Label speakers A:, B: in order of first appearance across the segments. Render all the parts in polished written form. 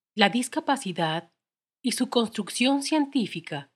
A: La discapacidad y su construcción científica.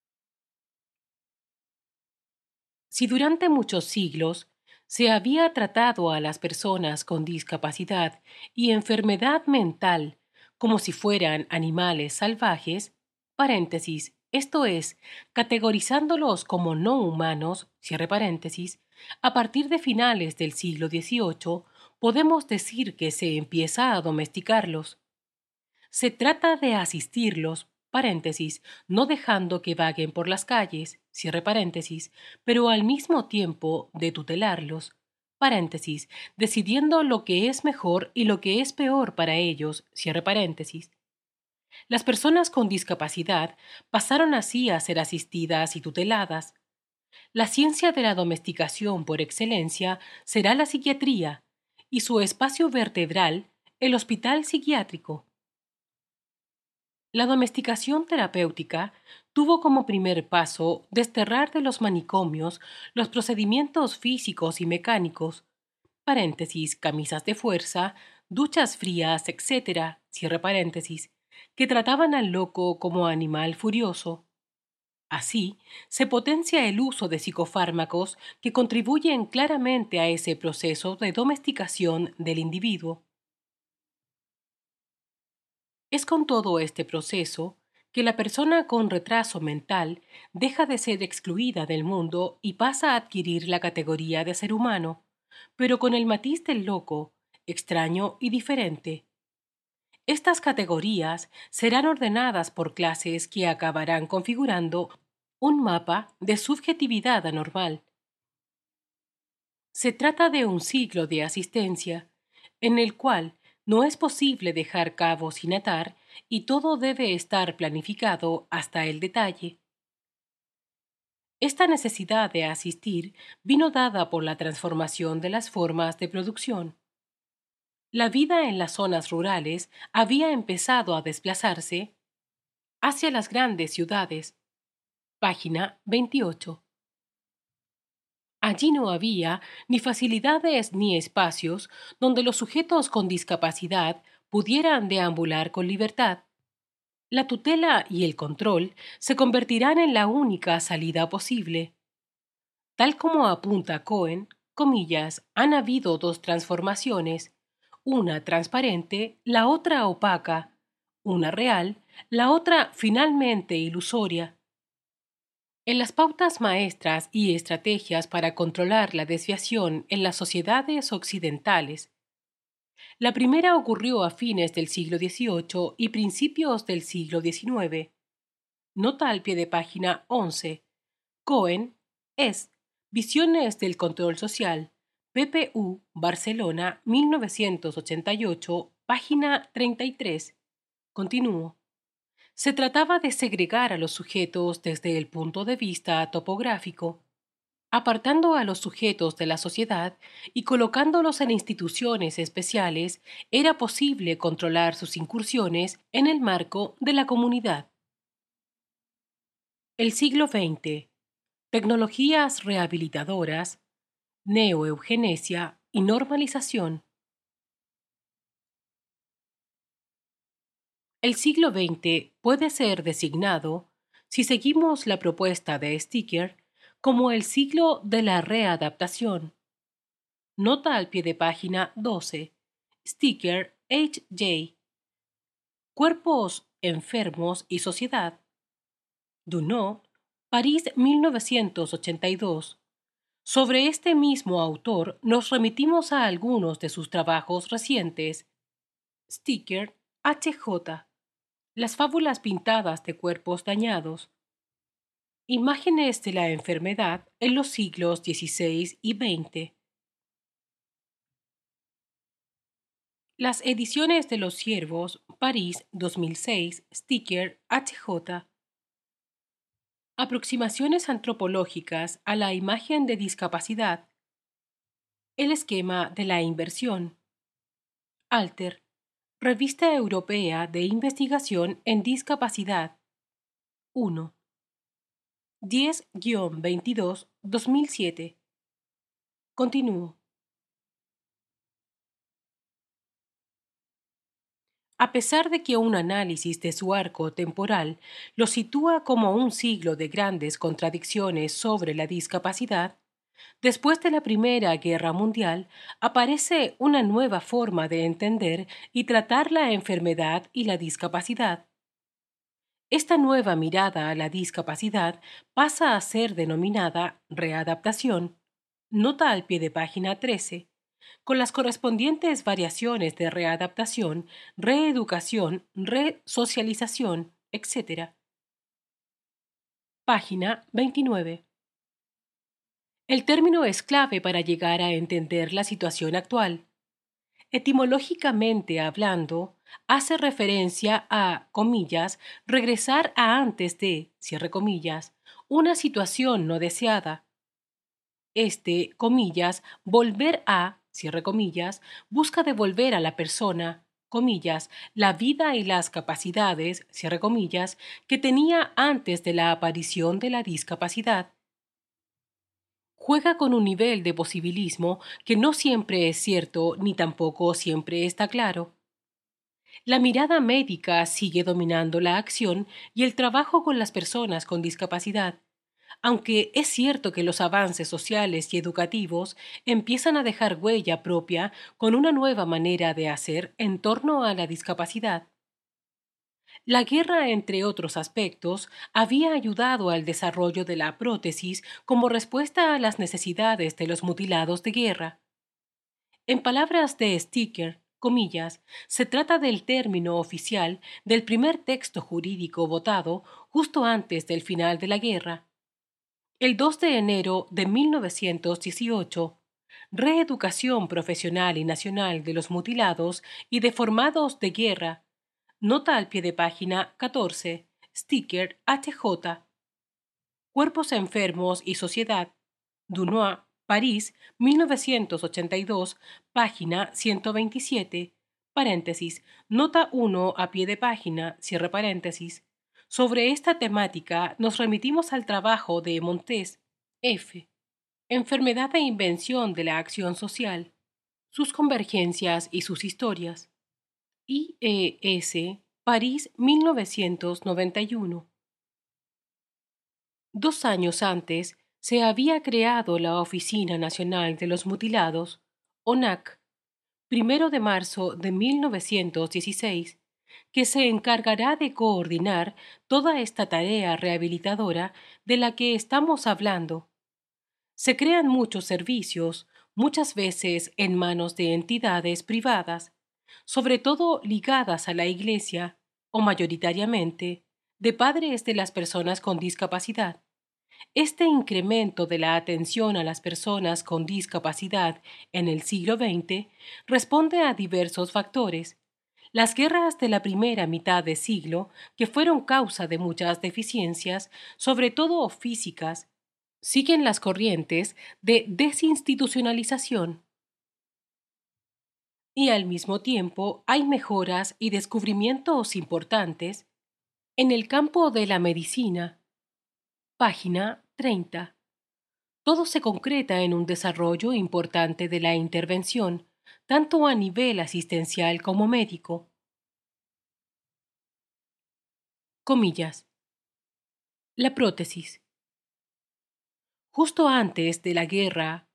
A: Si durante muchos siglos se había tratado a las personas con discapacidad y enfermedad mental como si fueran animales salvajes, paréntesis, esto es, categorizándolos como no humanos, cierre paréntesis, a partir de finales del siglo XVIII podemos decir que se empieza a domesticarlos. Se trata de asistirlos, paréntesis, no dejando que vaguen por las calles, cierre paréntesis, pero al mismo tiempo de tutelarlos, paréntesis, decidiendo lo que es mejor y lo que es peor para ellos, cierre paréntesis. Las personas con discapacidad pasaron así a ser asistidas y tuteladas. La ciencia de la domesticación por excelencia será la psiquiatría y su espacio vertebral, el hospital psiquiátrico. La domesticación terapéutica tuvo como primer paso desterrar de los manicomios los procedimientos físicos y mecánicos, paréntesis, camisas de fuerza, duchas frías, etc., cierre paréntesis, que trataban al loco como animal furioso. Así, se potencia el uso de psicofármacos que contribuyen claramente a ese proceso de domesticación del individuo. Es con todo este proceso que la persona con retraso mental deja de ser excluida del mundo y pasa a adquirir la categoría de ser humano, pero con el matiz del loco, extraño y diferente. Estas categorías serán ordenadas por clases que acabarán configurando un mapa de subjetividad anormal. Se trata de un ciclo de asistencia, en el cual no es posible dejar cabos sin atar y todo debe estar planificado hasta el detalle. Esta necesidad de asistir vino dada por la transformación de las formas de producción. La vida en las zonas rurales había empezado a desplazarse hacia las grandes ciudades. Página 28. Allí no había ni facilidades ni espacios donde los sujetos con discapacidad pudieran deambular con libertad. La tutela y el control se convertirán en la única salida posible. Tal como apunta Cohen, comillas, han habido dos transformaciones, una transparente, la otra opaca, una real, la otra finalmente ilusoria. En las pautas maestras y estrategias para controlar la desviación en las sociedades occidentales, la primera ocurrió a fines del siglo XVIII y principios del siglo XIX. Nota al pie de página 11. Cohen, es Visiones del Control Social, PPU, Barcelona, 1988, página 33. Continúo. Se trataba de segregar a los sujetos desde el punto de vista topográfico, apartando a los sujetos de la sociedad y colocándolos en instituciones especiales, era posible controlar sus incursiones en el marco de la comunidad. El siglo XX. Tecnologías rehabilitadoras, neoeugenesia y normalización. El siglo XX puede ser designado, si seguimos la propuesta de Sticker, como el siglo de la readaptación. Nota al pie de página 12. Sticker H.J. Cuerpos enfermos y sociedad. Dunod, París 1982. Sobre este mismo autor nos remitimos a algunos de sus trabajos recientes. Sticker H.J. Las fábulas pintadas de cuerpos dañados. Imágenes de la enfermedad en los siglos XVI y XX. Las ediciones de Los Ciervos, París 2006, Sticker HJ. Aproximaciones antropológicas a la imagen de discapacidad. El esquema de la inversión. Alter, Revista Europea de Investigación en Discapacidad. 1. 10-22, 2007. Continúo. A pesar de que un análisis de su arco temporal lo sitúa como un siglo de grandes contradicciones sobre la discapacidad, después de la Primera Guerra Mundial aparece una nueva forma de entender y tratar la enfermedad y la discapacidad. Esta nueva mirada a la discapacidad pasa a ser denominada readaptación, nota al pie de página 13, con las correspondientes variaciones de readaptación, reeducación, resocialización, etc. Página 29. El término es clave para llegar a entender la situación actual. Etimológicamente hablando, hace referencia a, comillas, regresar a antes de, cierre comillas, una situación no deseada. Comillas, volver a, cierre comillas, busca devolver a la persona, comillas, la vida y las capacidades, cierre comillas, que tenía antes de la aparición de la discapacidad. Juega con un nivel de posibilismo que no siempre es cierto ni tampoco siempre está claro. La mirada médica sigue dominando la acción y el trabajo con las personas con discapacidad, aunque es cierto que los avances sociales y educativos empiezan a dejar huella propia con una nueva manera de hacer en torno a la discapacidad. La guerra, entre otros aspectos, había ayudado al desarrollo de la prótesis como respuesta a las necesidades de los mutilados de guerra. En palabras de Sticker, comillas, se trata del término oficial del primer texto jurídico votado justo antes del final de la guerra. El 2 de enero de 1918, Reeducación Profesional y Nacional de los Mutilados y Deformados de Guerra. Nota al pie de página 14. Sticker HJ. Cuerpos enfermos y sociedad. Dunois, París, 1982, página 127. Paréntesis. Nota 1 a pie de página, cierre paréntesis. Sobre esta temática nos remitimos al trabajo de Montes, F. Enfermedad e invención de la acción social. Sus convergencias y sus historias. IES, París, 1991. 2 años antes, se había creado la Oficina Nacional de los Mutilados, ONAC, 1 de marzo de 1916, que se encargará de coordinar toda esta tarea rehabilitadora de la que estamos hablando. Se crean muchos servicios, muchas veces en manos de entidades privadas, sobre todo ligadas a la Iglesia, o mayoritariamente, de padres de las personas con discapacidad. Este incremento de la atención a las personas con discapacidad en el siglo XX responde a diversos factores. Las guerras de la primera mitad de siglo, que fueron causa de muchas deficiencias, sobre todo físicas, siguen las corrientes de desinstitucionalización. Y al mismo tiempo hay mejoras y descubrimientos importantes en el campo de la medicina. Página 30. Todo se concreta en un desarrollo importante de la intervención, tanto a nivel asistencial como médico. Comillas. La prótesis. Justo antes de la guerra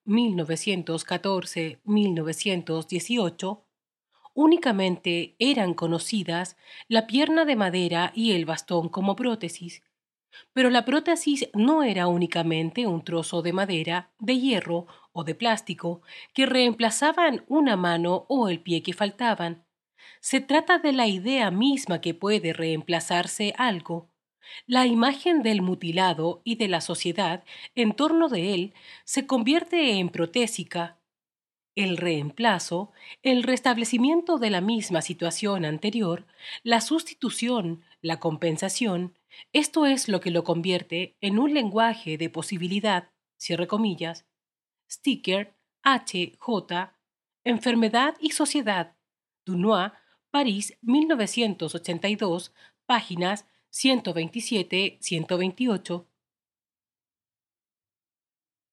A: 1914-1918, únicamente eran conocidas la pierna de madera y el bastón como prótesis. Pero la prótesis no era únicamente un trozo de madera, de hierro o de plástico que reemplazaban una mano o el pie que faltaban. Se trata de la idea misma que puede reemplazarse algo. La imagen del mutilado y de la sociedad en torno de él se convierte en protésica. El reemplazo, el restablecimiento de la misma situación anterior, la sustitución, la compensación, esto es lo que lo convierte en un lenguaje de posibilidad, cierre comillas. Sticker, H.J., Enfermedad y Sociedad, Dunois, París, 1982, páginas 127-128.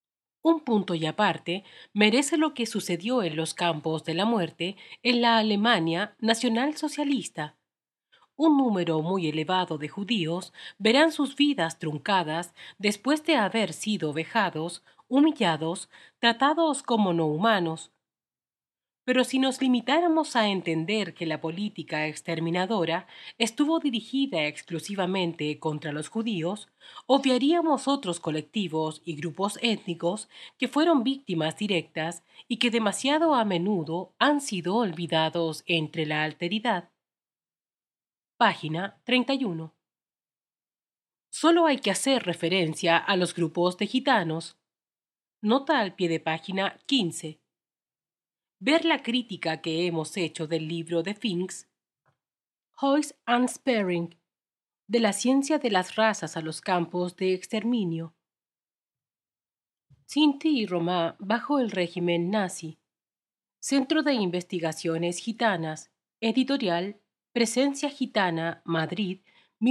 A: Un punto y aparte merece lo que sucedió en los campos de la muerte en la Alemania nacionalsocialista. Un número muy elevado de judíos verán sus vidas truncadas después de haber sido vejados, humillados, tratados como no humanos. Pero si nos limitáramos a entender que la política exterminadora estuvo dirigida exclusivamente contra los judíos, obviaríamos otros colectivos y grupos étnicos que fueron víctimas directas y que demasiado a menudo han sido olvidados entre la alteridad. Página 31. Solo hay que hacer referencia a los grupos de gitanos. Nota al pie de página 15. Ver la crítica que hemos hecho del libro de Finks, Hoist and Sparing, de la ciencia de las razas a los campos de exterminio. Sinti y Roma bajo el régimen nazi. Centro de Investigaciones Gitanas. Editorial Presencia Gitana, Madrid,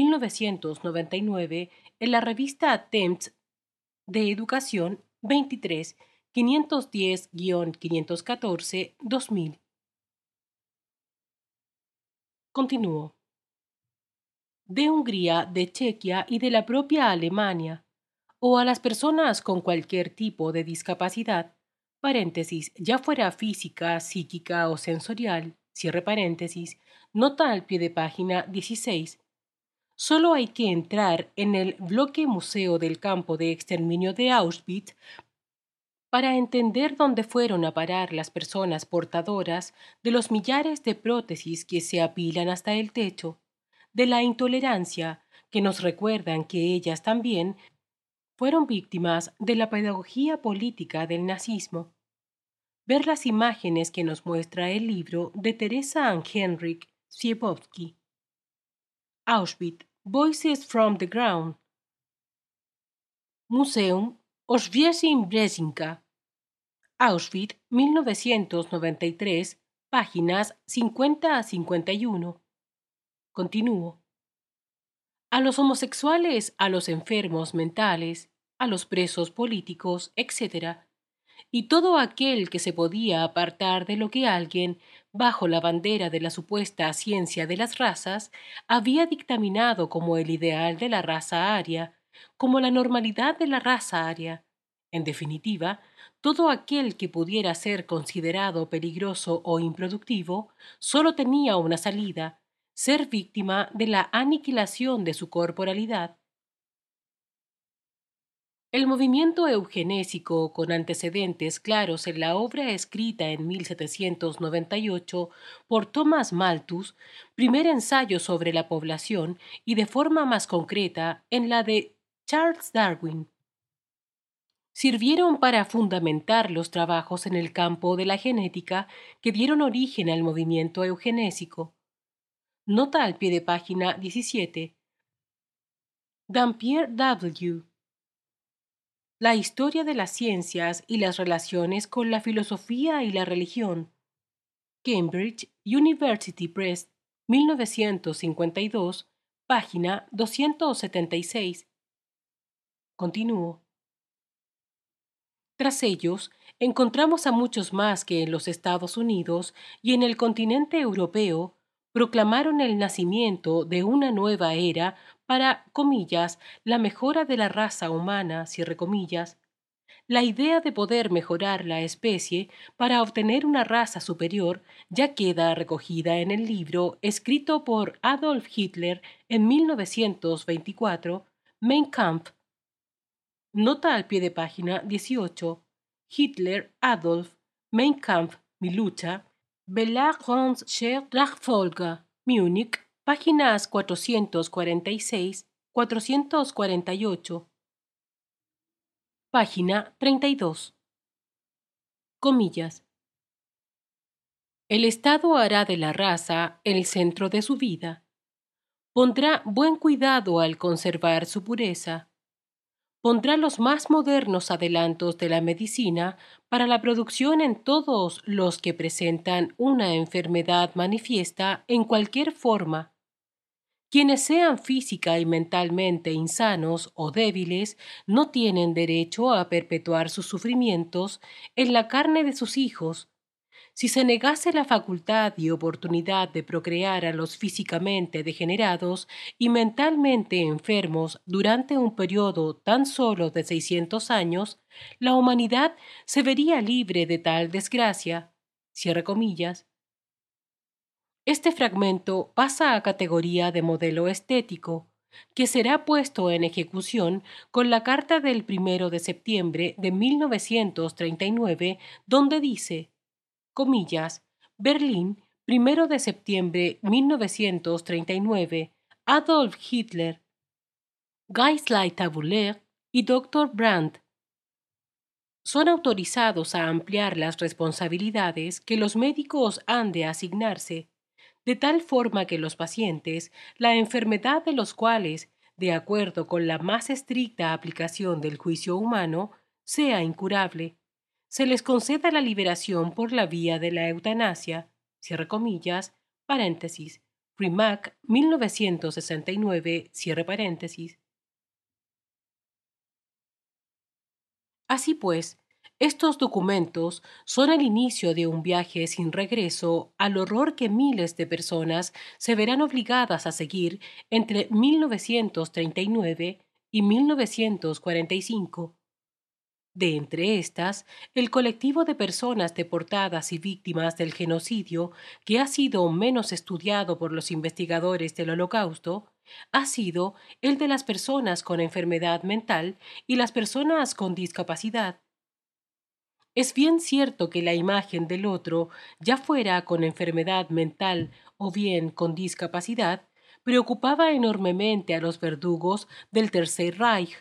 A: 1999, en la revista Temps de Educación 23 510-514-2000. Continúo. De Hungría, de Chequia y de la propia Alemania, o a las personas con cualquier tipo de discapacidad, paréntesis, ya fuera física, psíquica o sensorial, cierre paréntesis, nota al pie de página 16. Solo hay que entrar en el bloque Museo del Campo de Exterminio de Auschwitz para entender dónde fueron a parar las personas portadoras de los millares de prótesis que se apilan hasta el techo, de la intolerancia que nos recuerdan que ellas también fueron víctimas de la pedagogía política del nazismo. Ver las imágenes que nos muestra el libro de Teresa and Henryk Siebowski. Auschwitz, Voices from the Ground. Museum Oświęcim-Brzezinka. Auschwitz, 1993, páginas 50 a 51. Continúo. A los homosexuales, a los enfermos mentales, a los presos políticos, etc., y todo aquel que se podía apartar de lo que alguien, bajo la bandera de la supuesta ciencia de las razas, había dictaminado como el ideal de la raza aria, como la normalidad de la raza aria. En definitiva, todo aquel que pudiera ser considerado peligroso o improductivo solo tenía una salida: ser víctima de la aniquilación de su corporalidad. El movimiento eugenésico, con antecedentes claros en la obra escrita en 1798 por Thomas Malthus, primer ensayo sobre la población, y de forma más concreta en la de Charles Darwin, sirvieron para fundamentar los trabajos en el campo de la genética que dieron origen al movimiento eugenésico. Nota al pie de página 17. Dampier W. La historia de las ciencias y las relaciones con la filosofía y la religión. Cambridge University Press, 1952, página 276. Continúo. Tras ellos, encontramos a muchos más que en los Estados Unidos y en el continente europeo proclamaron el nacimiento de una nueva era para, comillas, la mejora de la raza humana, cierre comillas. La idea de poder mejorar la especie para obtener una raza superior ya queda recogida en el libro escrito por Adolf Hitler en 1924, Mein Kampf. Nota al pie de página 18. Hitler, Adolf, Mein Kampf, mi lucha, Belagerungsnachfolger, Múnich, páginas 446-448. Página 32. Comillas. El Estado hará de la raza el centro de su vida. Pondrá buen cuidado al conservar su pureza. Pondrá los más modernos adelantos de la medicina para la producción en todos los que presentan una enfermedad manifiesta en cualquier forma. Quienes sean física y mentalmente insanos o débiles no tienen derecho a perpetuar sus sufrimientos en la carne de sus hijos. Si se negase la facultad y oportunidad de procrear a los físicamente degenerados y mentalmente enfermos durante un periodo tan solo de 600 años, la humanidad se vería libre de tal desgracia. Cierre comillas. Este fragmento pasa a categoría de modelo estético, que será puesto en ejecución con la Carta del 1 de septiembre de 1939, donde dice, comillas, Berlín, 1 de septiembre 1939, Adolf Hitler, Geisley Tabuler y Dr. Brandt son autorizados a ampliar las responsabilidades que los médicos han de asignarse, de tal forma que los pacientes, la enfermedad de los cuales, de acuerdo con la más estricta aplicación del juicio humano, sea incurable, se les conceda la liberación por la vía de la eutanasia, cierre comillas, paréntesis, Rimac, 1969, cierre paréntesis. Así pues, estos documentos son el inicio de un viaje sin regreso al horror que miles de personas se verán obligadas a seguir entre 1939 y 1945. De entre estas, el colectivo de personas deportadas y víctimas del genocidio, que ha sido menos estudiado por los investigadores del Holocausto, ha sido el de las personas con enfermedad mental y las personas con discapacidad. Es bien cierto que la imagen del otro, ya fuera con enfermedad mental o bien con discapacidad, preocupaba enormemente a los verdugos del Tercer Reich.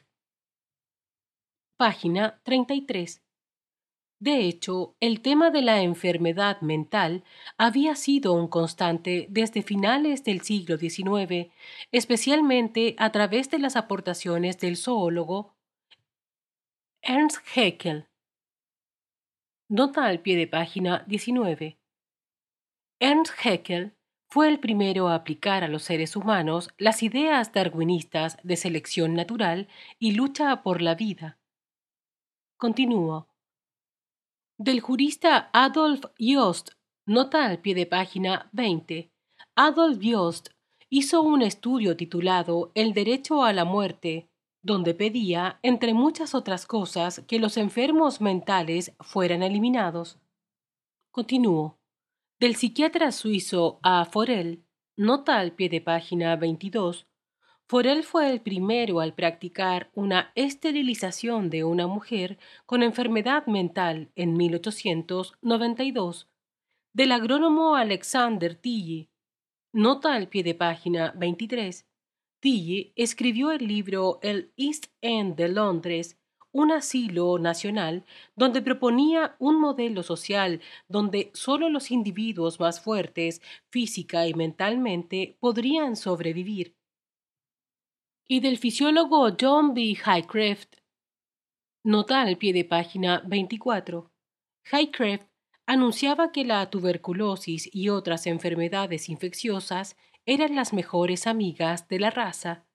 A: Página 33. De hecho, el tema de la enfermedad mental había sido un constante desde finales del siglo XIX, especialmente a través de las aportaciones del zoólogo Ernst Haeckel. Nota al pie de página 19. Ernst Haeckel fue el primero a aplicar a los seres humanos las ideas darwinistas de selección natural y lucha por la vida. Continúo. Del jurista Adolf Jost, nota al pie de página 20. Adolf Jost hizo un estudio titulado El derecho a la muerte, donde pedía, entre muchas otras cosas, que los enfermos mentales fueran eliminados. Continúo. Del psiquiatra suizo A. Forel, nota al pie de página 22, Forel fue el primero al practicar una esterilización de una mujer con enfermedad mental en 1892. Del agrónomo Alexander Tilly, nota al pie de página 23. Tilly escribió el libro El East End de Londres, un asilo nacional, donde proponía un modelo social donde solo los individuos más fuertes, física y mentalmente, podrían sobrevivir. Y del fisiólogo John B. Highcrest, nota al pie de página 24. Highcrest anunciaba que la tuberculosis y otras enfermedades infecciosas eran las mejores amigas de la raza.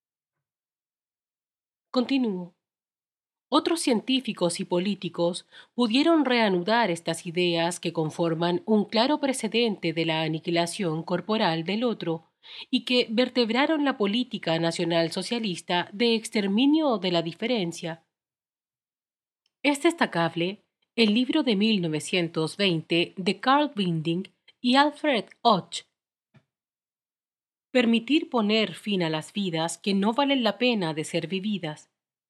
A: Continúo. Otros científicos y políticos pudieron reanudar estas ideas que conforman un claro precedente de la aniquilación corporal del otro y que vertebraron la política nacional socialista de exterminio de la diferencia. Es destacable el libro de 1920 de Carl Binding y Alfred Hoche, Permitir poner fin a las vidas que no valen la pena de ser vividas.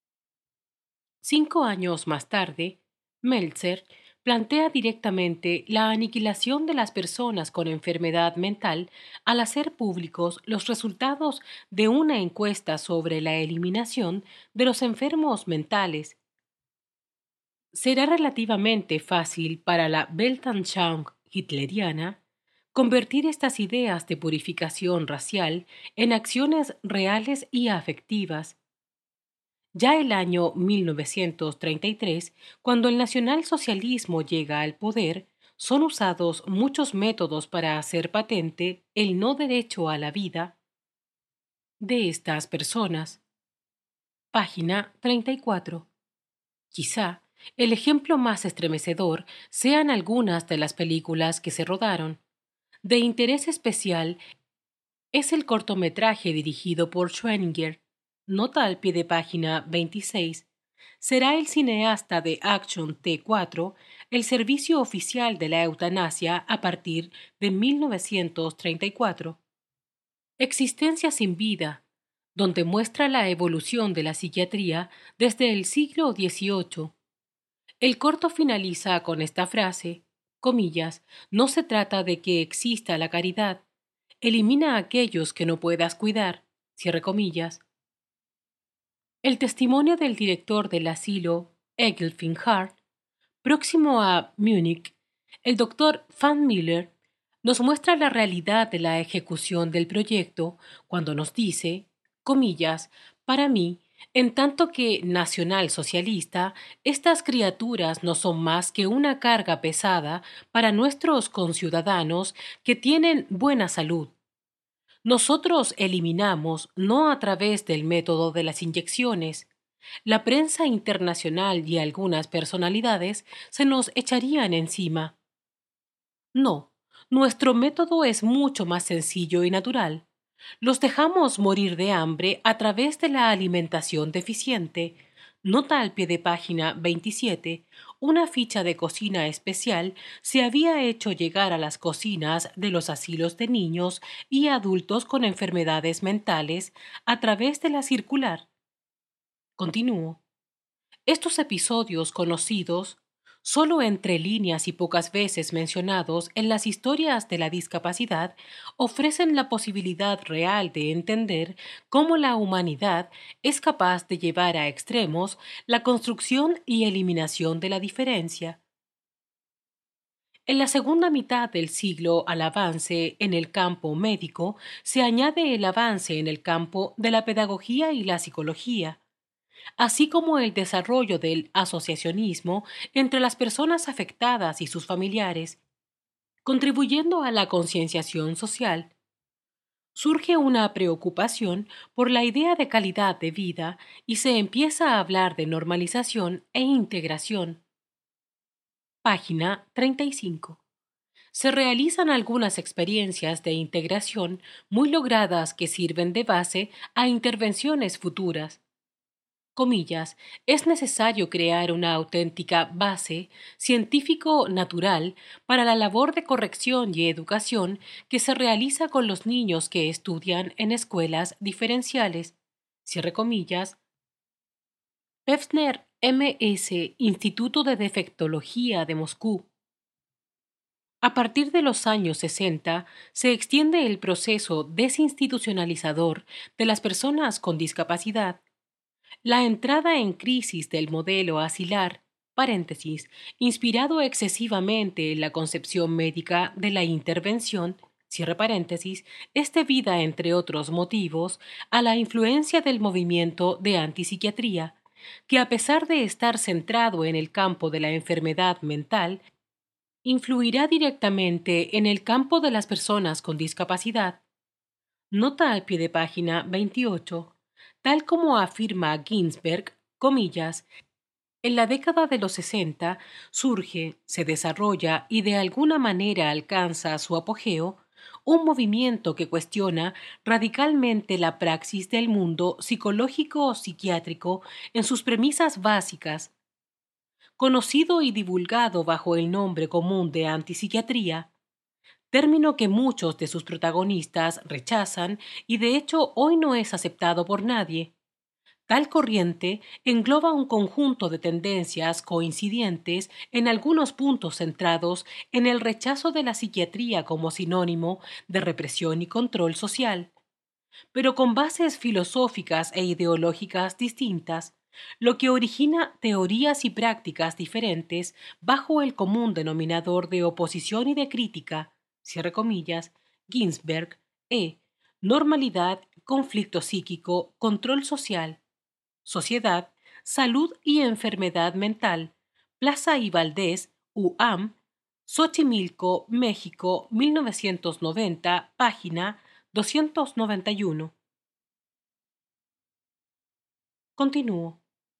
A: 5 años más tarde, Meltzer plantea directamente la aniquilación de las personas con enfermedad mental al hacer públicos los resultados de una encuesta sobre la eliminación de los enfermos mentales. Será relativamente fácil para la Weltanschauung hitleriana convertir estas ideas de purificación racial en acciones reales y afectivas. Ya el año 1933, cuando el nacionalsocialismo llega al poder, son usados muchos métodos para hacer patente el no derecho a la vida, de estas personas. Página 34. Quizá el ejemplo más estremecedor sean algunas de las películas que se rodaron. De interés especial es el cortometraje dirigido por Schwenninger. Nota al pie de página 26. Será el cineasta de Action T4 el servicio oficial de la eutanasia a partir de 1934. Existencia sin vida, donde muestra la evolución de la psiquiatría desde el siglo XVIII. El corto finaliza con esta frase, comillas, no se trata de que exista la caridad, elimina a aquellos que no puedas cuidar, cierre comillas. El testimonio del director del asilo, Egelfin Hart, próximo a Múnich, el doctor Van Miller, nos muestra la realidad de la ejecución del proyecto cuando nos dice, comillas, para mí, en tanto que nacionalsocialista, estas criaturas no son más que una carga pesada para nuestros conciudadanos que tienen buena salud. Nosotros eliminamos no a través del método de las inyecciones. La prensa internacional y algunas personalidades se nos echarían encima. No, nuestro método es mucho más sencillo y natural. Los dejamos morir de hambre a través de la alimentación deficiente. Nota al pie de página 27. Una ficha de cocina especial se había hecho llegar a las cocinas de los asilos de niños y adultos con enfermedades mentales a través de la circular. Continúo. Estos episodios conocidos, solo entre líneas y pocas veces mencionados en las historias de la discapacidad, ofrecen la posibilidad real de entender cómo la humanidad es capaz de llevar a extremos la construcción y eliminación de la diferencia. En la segunda mitad del siglo al avance en el campo médico se añade el avance en el campo de la pedagogía y la psicología, así como el desarrollo del asociacionismo entre las personas afectadas y sus familiares, contribuyendo a la concienciación social. Surge una preocupación por la idea de calidad de vida y se empieza a hablar de normalización e integración. Página 35. Se realizan algunas experiencias de integración muy logradas que sirven de base a intervenciones futuras. Comillas, es necesario crear una auténtica base científico-natural para la labor de corrección y educación que se realiza con los niños que estudian en escuelas diferenciales. Cierre comillas. Pevsner, M.S., Instituto de Defectología de Moscú. A partir de los años 60, se extiende el proceso desinstitucionalizador de las personas con discapacidad. La entrada en crisis del modelo asilar, paréntesis, inspirado excesivamente en la concepción médica de la intervención, cierre paréntesis, es debida, entre otros motivos, a la influencia del movimiento de antipsiquiatría, que a pesar de estar centrado en el campo de la enfermedad mental, influirá directamente en el campo de las personas con discapacidad. Nota al pie de página 28. Tal como afirma Ginsberg, comillas, en la década de los 60 surge, se desarrolla y de alguna manera alcanza su apogeo un movimiento que cuestiona radicalmente la praxis del mundo psicológico o psiquiátrico en sus premisas básicas, conocido y divulgado bajo el nombre común de antipsiquiatría, término que muchos de sus protagonistas rechazan y de hecho hoy no es aceptado por nadie. Tal corriente engloba un conjunto de tendencias coincidentes en algunos puntos centrados en el rechazo de la psiquiatría como sinónimo de represión y control social, pero con bases filosóficas e ideológicas distintas, lo que origina teorías y prácticas diferentes bajo el común denominador de oposición y de crítica, cierre comillas, Ginsberg, normalidad, conflicto psíquico, control social, sociedad, salud y enfermedad mental, Plaza y Valdés, UAM, Xochimilco, México, 1990, página 291. Continúo.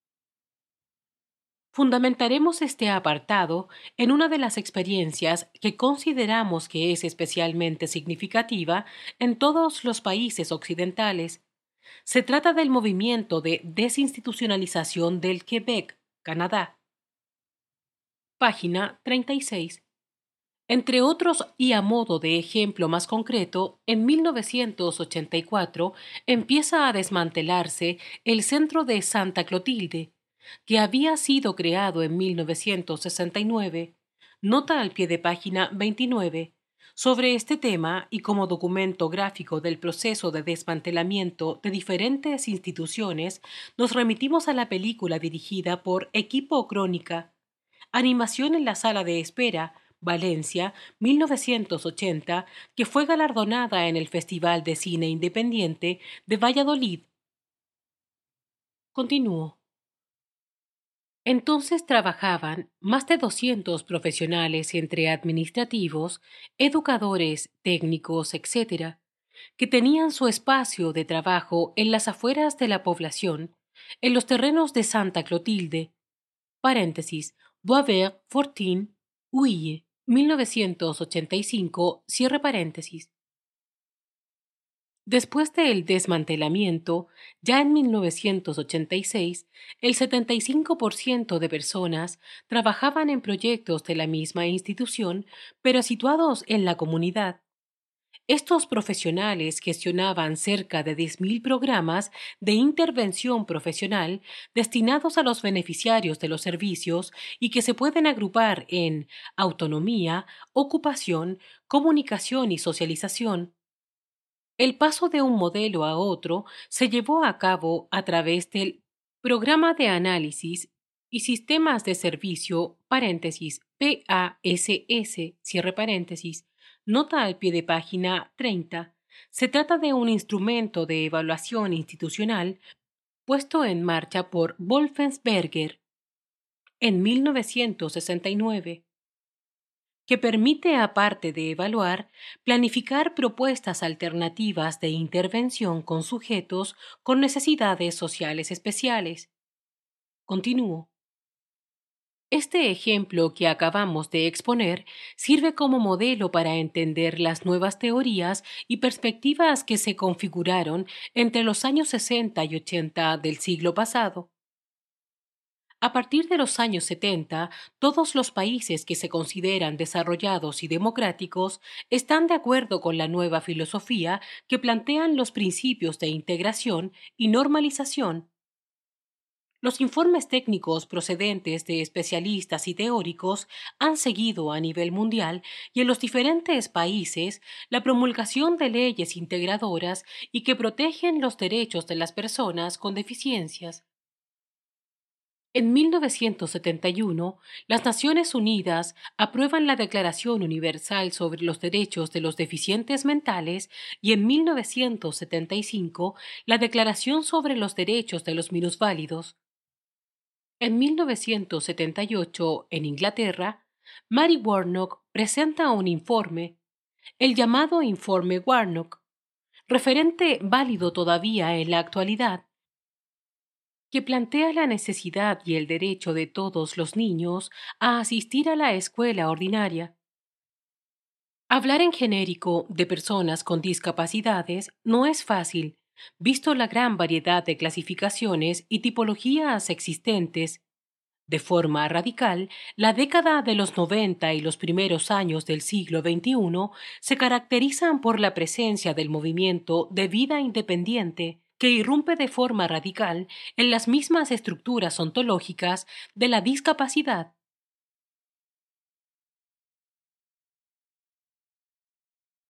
A: Fundamentaremos este apartado en una de las experiencias que consideramos que es especialmente significativa en todos los países occidentales. Se trata del movimiento de desinstitucionalización del Quebec, Canadá. Página 36. Entre otros, y a modo de ejemplo más concreto, en 1984 empieza a desmantelarse el Centro de Santa Clotilde, que había sido creado en 1969. Nota al pie de página 29. Sobre este tema y como documento gráfico del proceso de desmantelamiento de diferentes instituciones, nos remitimos a la película dirigida por Equipo Crónica, Animación en la sala de espera, Valencia, 1980, que fue galardonada en el Festival de Cine Independiente de Valladolid. Continúo. Entonces trabajaban más de 200 profesionales entre administrativos, educadores, técnicos, etc., que tenían su espacio de trabajo en las afueras de la población, en los terrenos de Santa Clotilde, paréntesis, Boisvert, Fortin, Huille, 1985, cierre paréntesis. Después del desmantelamiento, ya en 1986, el 75% de personas trabajaban en proyectos de la misma institución, pero situados en la comunidad. Estos profesionales gestionaban cerca de 10.000 programas de intervención profesional destinados a los beneficiarios de los servicios y que se pueden agrupar en autonomía, ocupación, comunicación y socialización. El paso de un modelo a otro se llevó a cabo a través del Programa de Análisis y Sistemas de Servicio, paréntesis, PASS, cierre paréntesis, nota al pie de página 30. Se trata de un instrumento de evaluación institucional puesto en marcha por Wolfensberger en 1969, que permite, aparte de evaluar, planificar propuestas alternativas de intervención con sujetos con necesidades sociales especiales. Continúo. Este ejemplo que acabamos de exponer sirve como modelo para entender las nuevas teorías y perspectivas que se configuraron entre los años 60 y 80 del siglo pasado. A partir de los años 70, todos los países que se consideran desarrollados y democráticos están de acuerdo con la nueva filosofía que plantean los principios de integración y normalización. Los informes técnicos procedentes de especialistas y teóricos han seguido a nivel mundial y en los diferentes países la promulgación de leyes integradoras y que protegen los derechos de las personas con deficiencias. En 1971, las Naciones Unidas aprueban la Declaración Universal sobre los Derechos de los Deficientes Mentales y en 1975 la Declaración sobre los Derechos de los Minusválidos. En 1978, en Inglaterra, Mary Warnock presenta un informe, el llamado Informe Warnock, referente válido todavía en la actualidad, que plantea la necesidad y el derecho de todos los niños a asistir a la escuela ordinaria. Hablar en genérico de personas con discapacidades no es fácil, visto la gran variedad de clasificaciones y tipologías existentes. De forma radical, la década de los 90 y los primeros años del siglo XXI se caracterizan por la presencia del movimiento de vida independiente que irrumpe de forma radical en las mismas estructuras ontológicas de la discapacidad.